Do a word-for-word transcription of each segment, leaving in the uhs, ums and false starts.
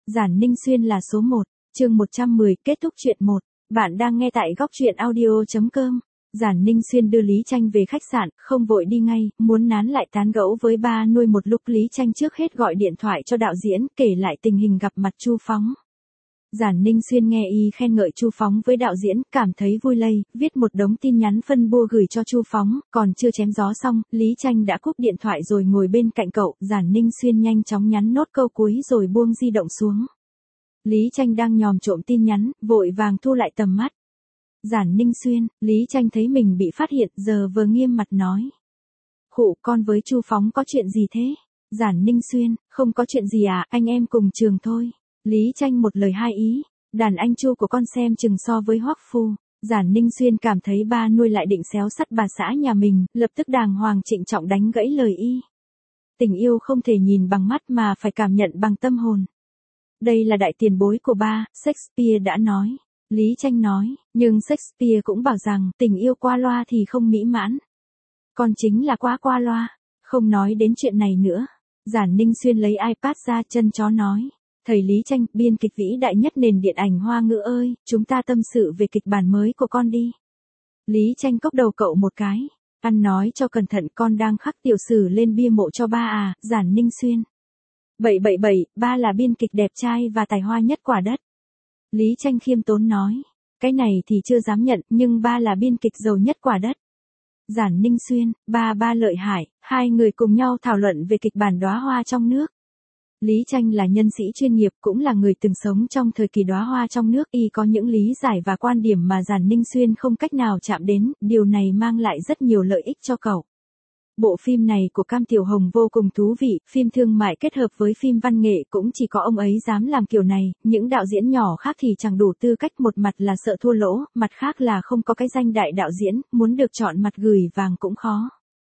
Giản Ninh Xuyên là số một, chương một trăm mười, kết thúc truyện một. Bạn đang nghe tại góc truyện audio chấm com. Giản Ninh Xuyên đưa Lý Tranh về khách sạn, không vội đi ngay, muốn nán lại tán gẫu với ba nuôi một lúc. Lý Tranh trước hết gọi điện thoại cho đạo diễn, kể lại tình hình gặp mặt Chu Phóng. Giản Ninh Xuyên nghe y khen ngợi Chu Phóng với đạo diễn, cảm thấy vui lây, viết một đống tin nhắn phân bua gửi cho Chu Phóng, còn chưa chém gió xong, Lý Tranh đã cúp điện thoại rồi ngồi bên cạnh cậu. Giản Ninh Xuyên nhanh chóng nhắn nốt câu cuối rồi buông di động xuống. Lý Tranh đang nhòm trộm tin nhắn, vội vàng thu lại tầm mắt. Giản Ninh Xuyên, Lý Tranh thấy mình bị phát hiện, giờ vừa nghiêm mặt nói. Khụ, con với Chu Phóng có chuyện gì thế? Giản Ninh Xuyên, không có chuyện gì à, anh em cùng trường thôi. Lý Tranh một lời hai ý, đàn anh Chu của con xem chừng so với Hoắc Phu. Giản Ninh Xuyên cảm thấy ba nuôi lại định xéo sắt bà xã nhà mình, lập tức đàng hoàng trịnh trọng đánh gãy lời y. Tình yêu không thể nhìn bằng mắt mà phải cảm nhận bằng tâm hồn. Đây là đại tiền bối của ba, Shakespeare đã nói. Lý Tranh nói, nhưng Shakespeare cũng bảo rằng tình yêu qua loa thì không mỹ mãn. Con chính là quá qua loa, không nói đến chuyện này nữa. Giản Ninh Xuyên lấy iPad ra, chân chó nói. Thầy Lý Tranh, biên kịch vĩ đại nhất nền điện ảnh Hoa ngữ ơi, chúng ta tâm sự về kịch bản mới của con đi. Lý Tranh cốc đầu cậu một cái. Ăn nói cho cẩn thận, con đang khắc tiểu sử lên bia mộ cho ba à. Giản Ninh Xuyên. bảy bảy bảy, ba là biên kịch đẹp trai và tài hoa nhất quả đất. Lý Tranh khiêm tốn nói. Cái này thì chưa dám nhận, nhưng ba là biên kịch giàu nhất quả đất. Giản Ninh Xuyên, ba ba lợi hại, hai người cùng nhau thảo luận về kịch bản Đóa Hoa trong nước. Lý Tranh là nhân sĩ chuyên nghiệp, cũng là người từng sống trong thời kỳ đóa hoa trong nước, y có những lý giải và quan điểm mà Giản Ninh Xuyên không cách nào chạm đến, điều này mang lại rất nhiều lợi ích cho cậu. Bộ phim này của Cam Tiểu Hồng vô cùng thú vị, phim thương mại kết hợp với phim văn nghệ, cũng chỉ có ông ấy dám làm kiểu này, những đạo diễn nhỏ khác thì chẳng đủ tư cách, một mặt là sợ thua lỗ, mặt khác là không có cái danh đại đạo diễn, muốn được chọn mặt gửi vàng cũng khó.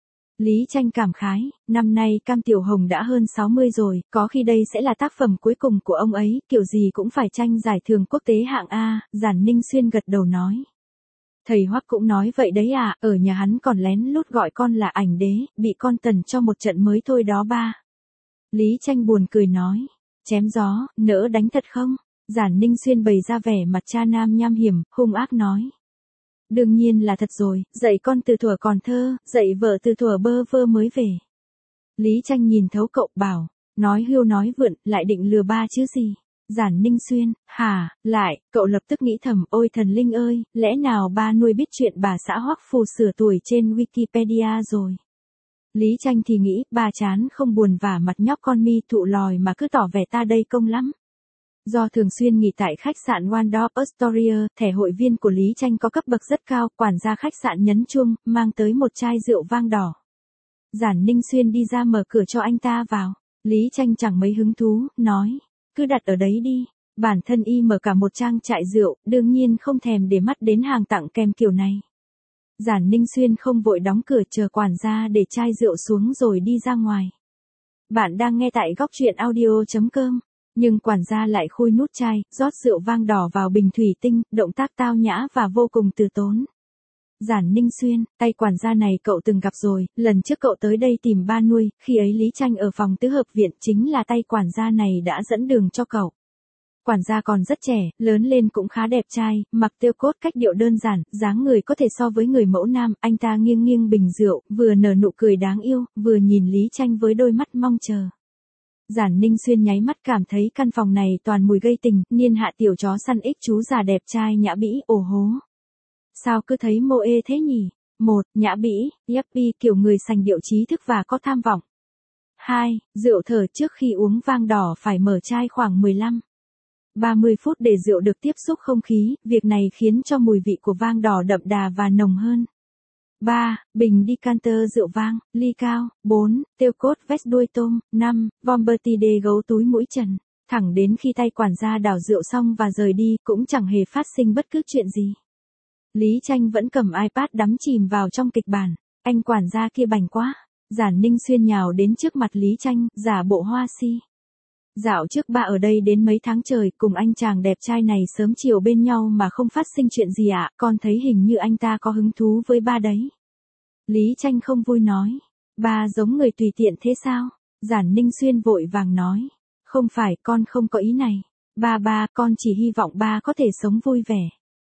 Lý Tranh cảm khái, năm nay Cam Tiểu Hồng đã hơn sáu mươi rồi, có khi đây sẽ là tác phẩm cuối cùng của ông ấy, kiểu gì cũng phải tranh giải thưởng quốc tế hạng A. Giản Ninh Xuyên gật đầu nói. Thầy Hoắc cũng nói vậy đấy à, ở nhà hắn còn lén lút gọi con là ảnh đế, bị con tần cho một trận mới thôi đó ba. Lý Tranh buồn cười nói, chém gió, nỡ đánh thật không? Giản Ninh Xuyên bày ra vẻ mặt cha nam nham hiểm, hung ác nói. Đương nhiên là thật rồi, dạy con từ thuở còn thơ, dạy vợ từ thuở bơ vơ mới về. Lý Tranh nhìn thấu cậu, bảo, nói hưu nói vượn, lại định lừa ba chứ gì. Giản Ninh Xuyên, hả, lại, cậu lập tức nghĩ thầm, ôi thần linh ơi, lẽ nào ba nuôi biết chuyện bà xã Hoắc Phù sửa tuổi trên Wikipedia rồi. Lý Tranh thì nghĩ, ba chán không buồn vả mặt nhóc con mi thụ lòi mà cứ tỏ vẻ ta đây công lắm. Do thường xuyên nghỉ tại khách sạn Waldorf Astoria, thẻ hội viên của Lý Tranh có cấp bậc rất cao, quản gia khách sạn nhấn chuông, mang tới một chai rượu vang đỏ. Giản Ninh Xuyên đi ra mở cửa cho anh ta vào. Lý Tranh chẳng mấy hứng thú, nói, cứ đặt ở đấy đi. Bản thân y mở cả một trang trại rượu, đương nhiên không thèm để mắt đến hàng tặng kèm kiểu này. Giản Ninh Xuyên không vội đóng cửa, chờ quản gia để chai rượu xuống rồi đi ra ngoài. Bạn đang nghe tại góc truyện audio chấm com. Nhưng quản gia lại khui nút chai, rót rượu vang đỏ vào bình thủy tinh, động tác tao nhã và vô cùng từ tốn. Giản Ninh Xuyên, tay quản gia này cậu từng gặp rồi, lần trước cậu tới đây tìm ba nuôi, khi ấy Lý Tranh ở phòng tứ hợp viện, chính là tay quản gia này đã dẫn đường cho cậu. Quản gia còn rất trẻ, lớn lên cũng khá đẹp trai, mặc tiêu cốt cách điệu đơn giản, dáng người có thể so với người mẫu nam, anh ta nghiêng nghiêng bình rượu, vừa nở nụ cười đáng yêu, vừa nhìn Lý Tranh với đôi mắt mong chờ. Giản Ninh Xuyên nháy mắt cảm thấy căn phòng này toàn mùi gây tình, niên hạ tiểu chó săn ích chú già đẹp trai nhã bĩ, ồ hố. Sao cứ thấy mô ê thế nhỉ? Một, nhã bĩ, yuppie kiểu người sành điệu trí thức và có tham vọng. Hai, rượu thở trước khi uống vang đỏ phải mở chai khoảng mười lăm đến ba mươi phút để rượu được tiếp xúc không khí, việc này khiến cho mùi vị của vang đỏ đậm đà và nồng hơn. ba. Bình decanter rượu vang, ly cao. bốn. Tiêu cốt vest đuôi tôm. năm. Vomberty đê gấu túi mũi trần. Thẳng đến khi tay quản gia đảo rượu xong và rời đi, cũng chẳng hề phát sinh bất cứ chuyện gì. Lý Tranh vẫn cầm iPad đắm chìm vào trong kịch bản. Anh quản gia kia bảnh quá. Giản Ninh Xuyên nhào đến trước mặt Lý Tranh, giả bộ hoa si. Dạo trước ba ở đây đến mấy tháng trời, cùng anh chàng đẹp trai này sớm chiều bên nhau mà không phát sinh chuyện gì ạ, con thấy hình như anh ta có hứng thú với ba đấy. Lý Tranh không vui nói, ba giống người tùy tiện thế sao? Giản Ninh Xuyên vội vàng nói, không phải, con không có ý này. Ba ba, con chỉ hy vọng ba có thể sống vui vẻ.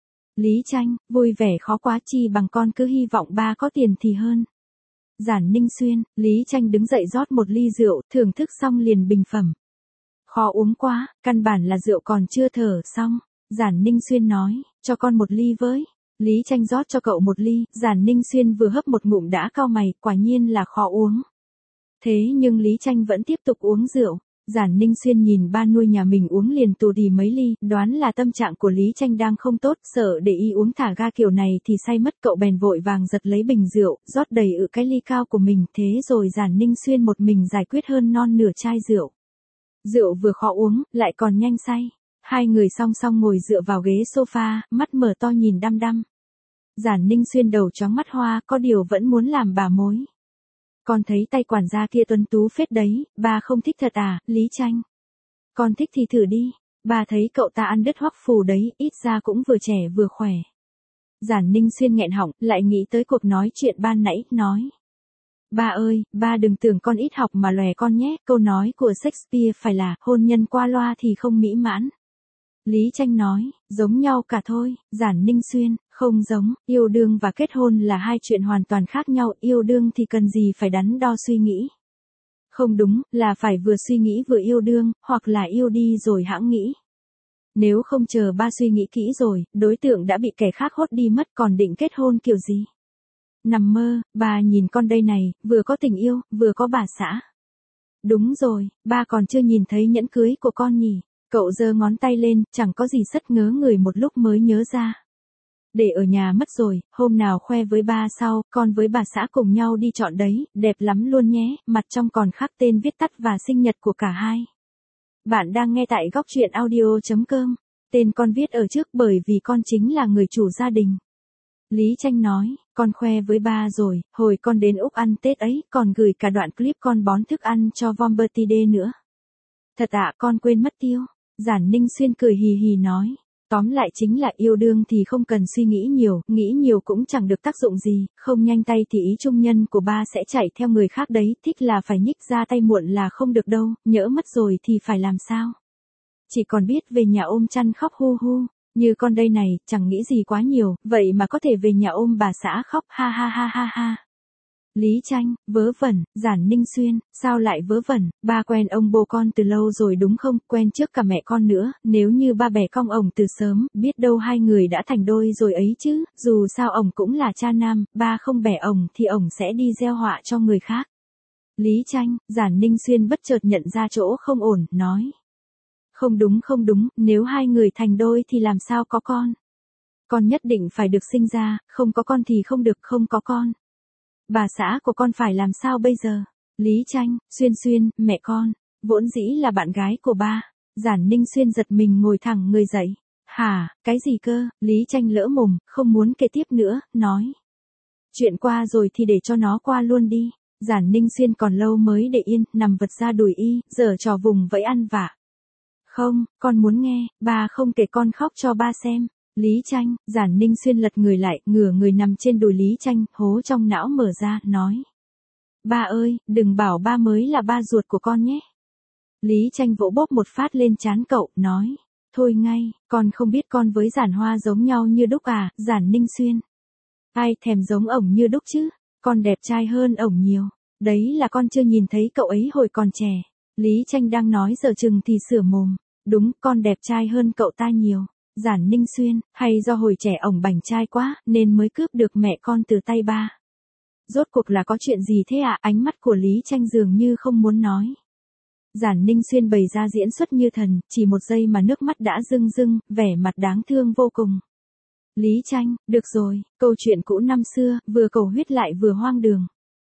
Lý Tranh, vui vẻ khó quá, chi bằng con cứ hy vọng ba có tiền thì hơn. Giản Ninh Xuyên, Lý Tranh đứng dậy rót một ly rượu, thưởng thức xong liền bình phẩm. Khó uống quá, căn bản là rượu còn chưa thở xong. Giản Ninh Xuyên nói, cho con một ly với. Lý Tranh rót cho cậu một ly, Giản Ninh Xuyên vừa hấp một ngụm đã cau mày, quả nhiên là khó uống. Thế nhưng Lý Tranh vẫn tiếp tục uống rượu. Giản Ninh Xuyên nhìn ba nuôi nhà mình uống liền tù tì mấy ly, đoán là tâm trạng của Lý Tranh đang không tốt, sợ để y uống thả ga kiểu này thì say mất, cậu bèn vội vàng giật lấy bình rượu, rót đầy ự cái ly cao của mình, thế rồi Giản Ninh Xuyên một mình giải quyết hơn non nửa chai rượu. Rượu vừa khó uống, lại còn nhanh say. Hai người song song ngồi dựa vào ghế sofa, mắt mở to nhìn đăm đăm. Giản Ninh Xuyên đầu chóng mắt hoa, có điều vẫn muốn làm bà mối. Con thấy tay quản gia kia tuấn tú phết đấy, bà không thích thật à, Lý Tranh? Con thích thì thử đi, bà thấy cậu ta ăn đứt hoắc phù đấy, ít ra cũng vừa trẻ vừa khỏe. Giản Ninh Xuyên nghẹn họng, lại nghĩ tới cuộc nói chuyện ban nãy, nói. Ba ơi, ba đừng tưởng con ít học mà lòe con nhé, câu nói của Shakespeare phải là, hôn nhân qua loa thì không mỹ mãn. Lý Tranh nói, giống nhau cả thôi. Giản Ninh Xuyên, không giống, yêu đương và kết hôn là hai chuyện hoàn toàn khác nhau, yêu đương thì cần gì phải đắn đo suy nghĩ. Không đúng, là phải vừa suy nghĩ vừa yêu đương, hoặc là yêu đi rồi hãng nghĩ. Nếu không chờ ba suy nghĩ kỹ rồi, đối tượng đã bị kẻ khác hốt đi mất, còn định kết hôn kiểu gì? Nằm mơ, ba nhìn con đây này, vừa có tình yêu, vừa có bà xã. Đúng rồi, ba còn chưa nhìn thấy nhẫn cưới của con nhỉ? Cậu giơ ngón tay lên, chẳng có gì sất, ngớ người một lúc mới nhớ ra. Để ở nhà mất rồi, hôm nào khoe với ba sau, con với bà xã cùng nhau đi chọn đấy, đẹp lắm luôn nhé, mặt trong còn khắc tên viết tắt và sinh nhật của cả hai. Bạn đang nghe tại góc truyện audio chấm com, tên con viết ở trước bởi vì con chính là người chủ gia đình. Lý Tranh nói, con khoe với ba rồi, hồi con đến Úc ăn Tết ấy, còn gửi cả đoạn clip con bón thức ăn cho Vom Birthday nữa. Thật ạ, con quên mất tiêu. Giản Ninh Xuyên cười hì hì nói, tóm lại chính là yêu đương thì không cần suy nghĩ nhiều, nghĩ nhiều cũng chẳng được tác dụng gì, không nhanh tay thì ý trung nhân của ba sẽ chạy theo người khác đấy, thích là phải nhích ra tay, muộn là không được đâu, nhỡ mất rồi thì phải làm sao? Chỉ còn biết về nhà ôm chăn khóc hu hu, như con đây này, chẳng nghĩ gì quá nhiều, vậy mà có thể về nhà ôm bà xã khóc, ha ha ha ha ha. Lý Tranh, vớ vẩn. Giản Ninh Xuyên, sao lại vớ vẩn, ba quen ông bố con từ lâu rồi đúng không, quen trước cả mẹ con nữa, nếu như ba bẻ cong ổng từ sớm, biết đâu hai người đã thành đôi rồi ấy chứ, dù sao ổng cũng là cha nam, ba không bẻ ổng thì ổng sẽ đi gieo họa cho người khác. Lý Tranh, Giản Ninh Xuyên bất chợt nhận ra chỗ không ổn, nói. Không đúng không đúng, nếu hai người thành đôi thì làm sao có con? Con nhất định phải được sinh ra, không có con thì không được, không có con. Bà xã của con phải làm sao bây giờ? Lý Tranh, Xuyên Xuyên, mẹ con, vốn dĩ là bạn gái của ba. Giản Ninh Xuyên giật mình ngồi thẳng người dậy. Hả, cái gì cơ? Lý Tranh lỡ mồm, không muốn kể tiếp nữa, nói. Chuyện qua rồi thì để cho nó qua luôn đi. Giản Ninh Xuyên còn lâu mới để yên, nằm vật ra đùi y, giở trò vùng vẫy ăn vạ. Không, con muốn nghe, ba không kể con khóc cho ba xem. Lý Tranh, Giản Ninh Xuyên lật người lại, ngửa người nằm trên đùi Lý Tranh, hố trong não mở ra, nói. Ba ơi, đừng bảo ba mới là ba ruột của con nhé. Lý Tranh vỗ bóp một phát lên trán cậu, nói. Thôi ngay, con không biết con với Giản Hoa giống nhau như đúc à, Giản Ninh Xuyên. Ai thèm giống ổng như đúc chứ, con đẹp trai hơn ổng nhiều. Đấy là con chưa nhìn thấy cậu ấy hồi còn trẻ. Lý Tranh đang nói giờ chừng thì sửa mồm. Đúng, con đẹp trai hơn cậu ta nhiều. Giản Ninh Xuyên, hay do hồi trẻ ổng bảnh trai quá, nên mới cướp được mẹ con từ tay ba. Rốt cuộc là có chuyện gì thế ạ? À? Ánh mắt của Lý Tranh dường như không muốn nói. Giản Ninh Xuyên bày ra diễn xuất như thần, chỉ một giây mà nước mắt đã rưng rưng, vẻ mặt đáng thương vô cùng. Lý Tranh, được rồi, câu chuyện cũ năm xưa, vừa cầu huyết lại vừa hoang đường.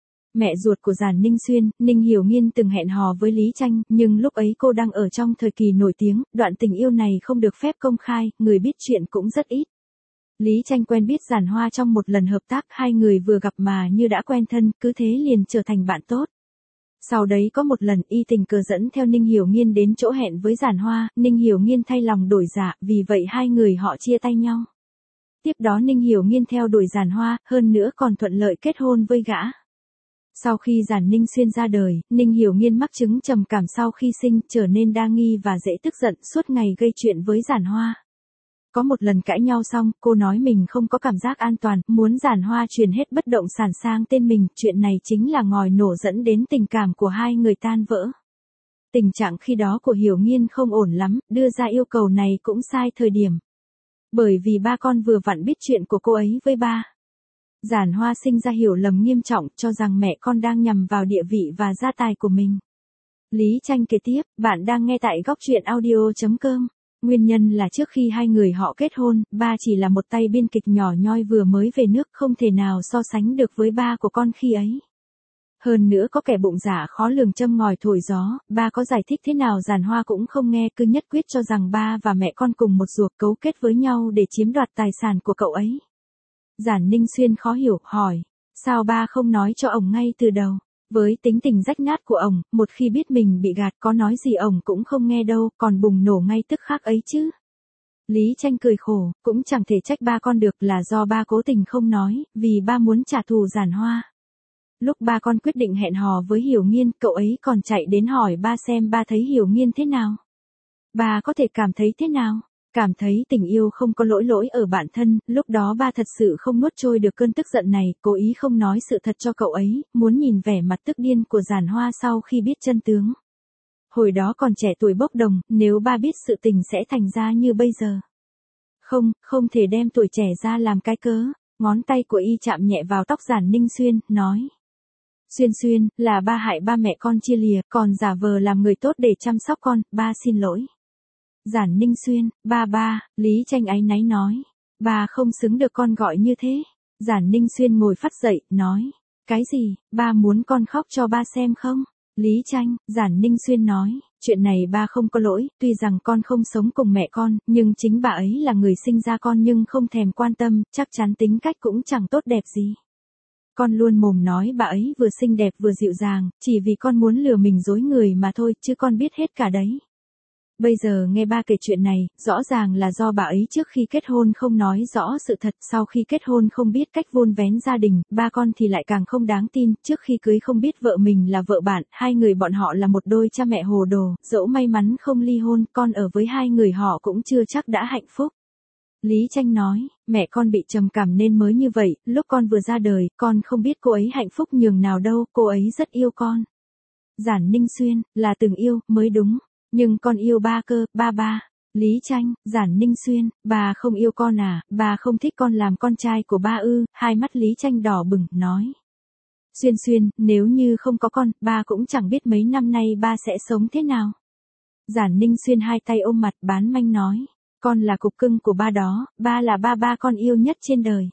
Mẹ ruột của Giản Ninh Xuyên, Ninh Hiểu Nghiên từng hẹn hò với Lý Tranh, nhưng lúc ấy cô đang ở trong thời kỳ nổi tiếng, đoạn tình yêu này không được phép công khai, người biết chuyện cũng rất ít. Lý Tranh quen biết Giản Hoa trong một lần hợp tác, hai người vừa gặp mà như đã quen thân, cứ thế liền trở thành bạn tốt. Sau đấy có một lần y tình cờ dẫn theo Ninh Hiểu Nghiên đến chỗ hẹn với Giản Hoa, Ninh Hiểu Nghiên thay lòng đổi dạ, vì vậy hai người họ chia tay nhau. Tiếp đó Ninh Hiểu Nghiên theo đuổi Giản Hoa, hơn nữa còn thuận lợi kết hôn với gã. Sau khi Giản Ninh Xuyên ra đời, Ninh Hiểu Nghiên mắc chứng trầm cảm sau khi sinh, trở nên đa nghi và dễ tức giận, suốt ngày gây chuyện với Giản Hoa. Có một lần cãi nhau xong, cô nói mình không có cảm giác an toàn, muốn Giản Hoa chuyển hết bất động sản sang tên mình, chuyện này chính là ngòi nổ dẫn đến tình cảm của hai người tan vỡ. Tình trạng khi đó của Hiểu Nghiên không ổn lắm, đưa ra yêu cầu này cũng sai thời điểm. Bởi vì ba con vừa vặn biết chuyện của cô ấy với ba. Giản Hoa sinh ra hiểu lầm nghiêm trọng, cho rằng mẹ con đang nhằm vào địa vị và gia tài của mình. Lý Tranh kể tiếp, bạn đang nghe tại góc truyện audio chấm com. Nguyên nhân là trước khi hai người họ kết hôn, ba chỉ là một tay biên kịch nhỏ nhoi vừa mới về nước, không thể nào so sánh được với ba của con khi ấy. Hơn nữa có kẻ bụng dạ khó lường châm ngòi thổi gió, ba có giải thích thế nào Giản Hoa cũng không nghe, cứ nhất quyết cho rằng ba và mẹ con cùng một ruột cấu kết với nhau để chiếm đoạt tài sản của cậu ấy. Giản Ninh Xuyên khó hiểu, hỏi, sao ba không nói cho ổng ngay từ đầu? Với tính tình rách nát của ổng, một khi biết mình bị gạt có nói gì ổng cũng không nghe đâu, còn bùng nổ ngay tức khắc ấy chứ. Lý Tranh cười khổ, cũng chẳng thể trách ba con được, là do ba cố tình không nói, vì ba muốn trả thù Giản Hoa. Lúc ba con quyết định hẹn hò với Hiểu Nghiên, cậu ấy còn chạy đến hỏi ba xem ba thấy Hiểu Nghiên thế nào. Ba có thể cảm thấy thế nào? Cảm thấy tình yêu không có lỗi lỗi ở bản thân, lúc đó ba thật sự không nuốt trôi được cơn tức giận này, cố ý không nói sự thật cho cậu ấy, muốn nhìn vẻ mặt tức điên của Giản Hoa sau khi biết chân tướng. Hồi đó còn trẻ tuổi bốc đồng, nếu ba biết sự tình sẽ thành ra như bây giờ. Không, không thể đem tuổi trẻ ra làm cái cớ. Ngón tay của y chạm nhẹ vào tóc Giản Ninh Xuyên, nói. Xuyên Xuyên, là ba hại ba mẹ con chia lìa, còn giả vờ làm người tốt để chăm sóc con, ba xin lỗi. Giản Ninh Xuyên, ba ba, Lý Tranh áy náy nói. Ba không xứng được con gọi như thế. Giản Ninh Xuyên ngồi phắt dậy, nói. Cái gì, ba muốn con khóc cho ba xem không? Lý Tranh, Giản Ninh Xuyên nói. Chuyện này ba không có lỗi, tuy rằng con không sống cùng mẹ con, nhưng chính bà ấy là người sinh ra con nhưng không thèm quan tâm, chắc chắn tính cách cũng chẳng tốt đẹp gì. Con luôn mồm nói bà ấy vừa xinh đẹp vừa dịu dàng, chỉ vì con muốn lừa mình dối người mà thôi, chứ con biết hết cả đấy. Bây giờ nghe ba kể chuyện này, rõ ràng là do bà ấy trước khi kết hôn không nói rõ sự thật, sau khi kết hôn không biết cách vun vén gia đình, ba con thì lại càng không đáng tin, trước khi cưới không biết vợ mình là vợ bạn, hai người bọn họ là một đôi cha mẹ hồ đồ, dẫu may mắn không ly hôn, con ở với hai người họ cũng chưa chắc đã hạnh phúc. Lý Tranh nói, mẹ con bị trầm cảm nên mới như vậy, lúc con vừa ra đời, con không biết cô ấy hạnh phúc nhường nào đâu, cô ấy rất yêu con. Giản Ninh Xuyên, là từng yêu, mới đúng. Nhưng con yêu ba cơ, ba ba. Lý Tranh, Giản Ninh Xuyên, bà không yêu con à, bà không thích con làm con trai của ba ư, hai mắt Lý Tranh đỏ bừng, nói. Xuyên Xuyên, nếu như không có con, ba cũng chẳng biết mấy năm nay ba sẽ sống thế nào. Giản Ninh Xuyên hai tay ôm mặt bán manh nói. Con là cục cưng của ba đó, ba là ba ba con yêu nhất trên đời.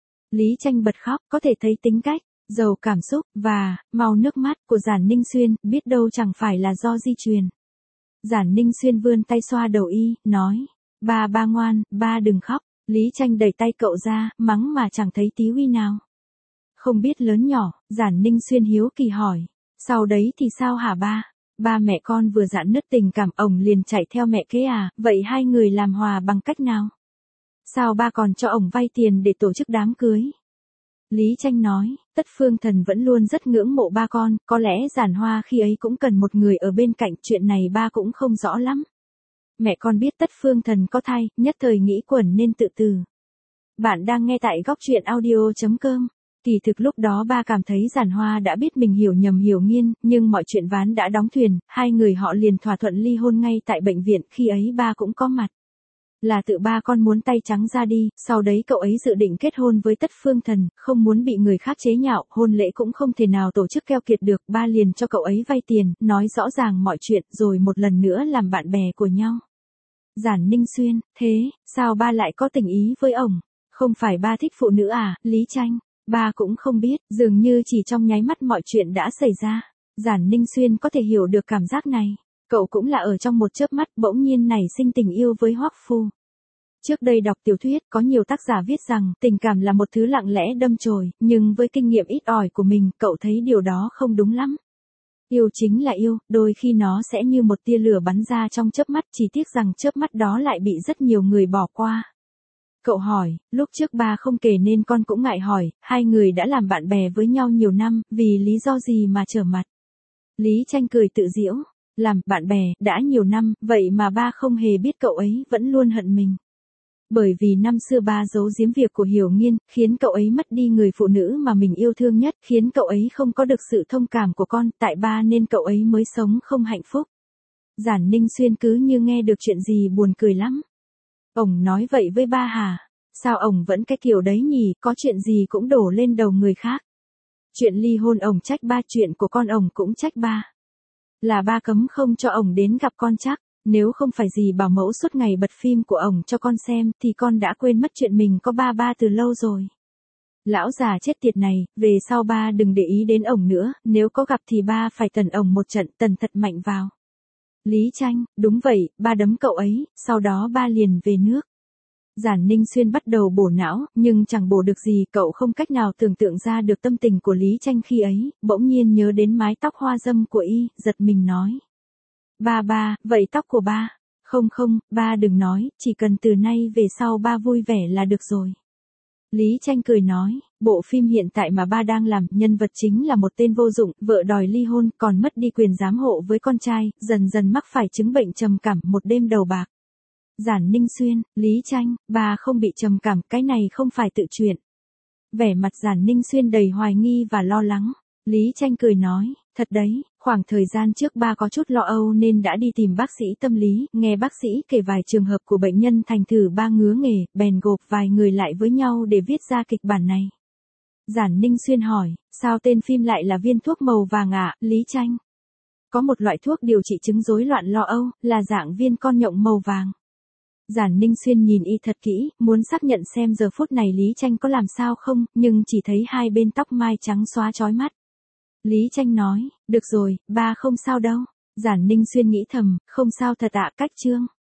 Lý Tranh bật khóc, có thể thấy tính cách, giàu cảm xúc, và, màu nước mắt của Giản Ninh Xuyên, biết đâu chẳng phải là do di truyền. Giản Ninh Xuyên vươn tay xoa đầu y, nói. Ba ba ngoan, ba đừng khóc. Lý Tranh đẩy tay cậu ra, mắng mà chẳng thấy tí uy nào. Không biết lớn nhỏ, Giản Ninh Xuyên hiếu kỳ hỏi. Sau đấy thì sao hả ba? Ba mẹ con vừa rạn nứt tình cảm, ổng liền chạy theo mẹ kế à, vậy hai người làm hòa bằng cách nào? Sao ba còn cho ổng vay tiền để tổ chức đám cưới? Lý Tranh nói, Tất Phương Thần vẫn luôn rất ngưỡng mộ ba con, có lẽ Giản Hoa khi ấy cũng cần một người ở bên cạnh, chuyện này ba cũng không rõ lắm. Mẹ con biết Tất Phương Thần có thai, nhất thời nghĩ quẩn nên tự tử. Bạn đang nghe tại góc truyện audio chấm com. Kỳ thực lúc đó ba cảm thấy Giản Hoa đã biết mình hiểu nhầm Hiểu Nghiên, nhưng mọi chuyện ván đã đóng thuyền, hai người họ liền thỏa thuận ly hôn ngay tại bệnh viện, khi ấy ba cũng có mặt. Là tự ba con muốn tay trắng ra đi, sau đấy cậu ấy dự định kết hôn với Tất Phương Thần, không muốn bị người khác chế nhạo, hôn lễ cũng không thể nào tổ chức keo kiệt được, ba liền cho cậu ấy vay tiền, nói rõ ràng mọi chuyện, rồi một lần nữa làm bạn bè của nhau. Giản Ninh Xuyên, thế, sao ba lại có tình ý với ổng? Không phải ba thích phụ nữ à, Lý Tranh? Ba cũng không biết, dường như chỉ trong nháy mắt mọi chuyện đã xảy ra. Giản Ninh Xuyên có thể hiểu được cảm giác này. Cậu cũng là ở trong một chớp mắt bỗng nhiên nảy sinh tình yêu với Hoắc Phu. Trước đây đọc tiểu thuyết có nhiều tác giả viết rằng tình cảm là một thứ lặng lẽ đâm chồi, nhưng với kinh nghiệm ít ỏi của mình, cậu thấy điều đó không đúng lắm. Yêu chính là yêu, đôi khi nó sẽ như một tia lửa bắn ra trong chớp mắt, chỉ tiếc rằng chớp mắt đó lại bị rất nhiều người bỏ qua. Cậu hỏi, lúc trước ba không kể nên con cũng ngại hỏi, hai người đã làm bạn bè với nhau nhiều năm, vì lý do gì mà trở mặt? Lý Tranh cười tự giễu, làm bạn bè, đã nhiều năm, vậy mà ba không hề biết cậu ấy vẫn luôn hận mình. Bởi vì năm xưa ba giấu giếm việc của Hiểu Nghiên, khiến cậu ấy mất đi người phụ nữ mà mình yêu thương nhất, khiến cậu ấy không có được sự thông cảm của con, tại ba nên cậu ấy mới sống không hạnh phúc. Giản Ninh Xuyên cứ như nghe được chuyện gì buồn cười lắm. Ổng nói vậy với ba hả? Sao ổng vẫn cái kiểu đấy nhỉ, có chuyện gì cũng đổ lên đầu người khác. Chuyện ly hôn ổng trách ba, chuyện của con ổng cũng trách ba. Là ba cấm không cho ổng đến gặp con chắc, nếu không phải gì bảo mẫu suốt ngày bật phim của ổng cho con xem thì con đã quên mất chuyện mình có ba ba từ lâu rồi. Lão già chết tiệt này, về sau ba đừng để ý đến ổng nữa, nếu có gặp thì ba phải tần ổng một trận, tần thật mạnh vào. Lý Tranh, đúng vậy, ba đấm cậu ấy, sau đó ba liền về nước. Giản Ninh Xuyên bắt đầu bổ não, nhưng chẳng bổ được gì, cậu không cách nào tưởng tượng ra được tâm tình của Lý Tranh khi ấy, bỗng nhiên nhớ đến mái tóc hoa dâm của y, giật mình nói. Ba ba, vậy tóc của ba? Không không, ba đừng nói, chỉ cần từ nay về sau ba vui vẻ là được rồi. Lý Tranh cười nói, bộ phim hiện tại mà ba đang làm, nhân vật chính là một tên vô dụng, vợ đòi ly hôn, còn mất đi quyền giám hộ với con trai, dần dần mắc phải chứng bệnh trầm cảm, một đêm đầu bạc. Giản Ninh Xuyên, Lý Tranh, ba không bị trầm cảm, cái này không phải tự truyện. Vẻ mặt Giản Ninh Xuyên đầy hoài nghi và lo lắng. Lý Tranh cười nói, thật đấy, khoảng thời gian trước ba có chút lo âu nên đã đi tìm bác sĩ tâm lý, nghe bác sĩ kể vài trường hợp của bệnh nhân thành thử ba ngứa nghề, bèn gộp vài người lại với nhau để viết ra kịch bản này. Giản Ninh Xuyên hỏi, sao tên phim lại là viên thuốc màu vàng ạ, Lý Tranh? Có một loại thuốc điều trị chứng rối loạn lo âu, là dạng viên con nhộng màu vàng. Giản Ninh Xuyên nhìn y thật kỹ, muốn xác nhận xem giờ phút này Lý Tranh có làm sao không, nhưng chỉ thấy hai bên tóc mai trắng xóa chói mắt. Lý Tranh nói, được rồi, ba không sao đâu. Giản Ninh Xuyên nghĩ thầm, không sao thật ạ, cách chương.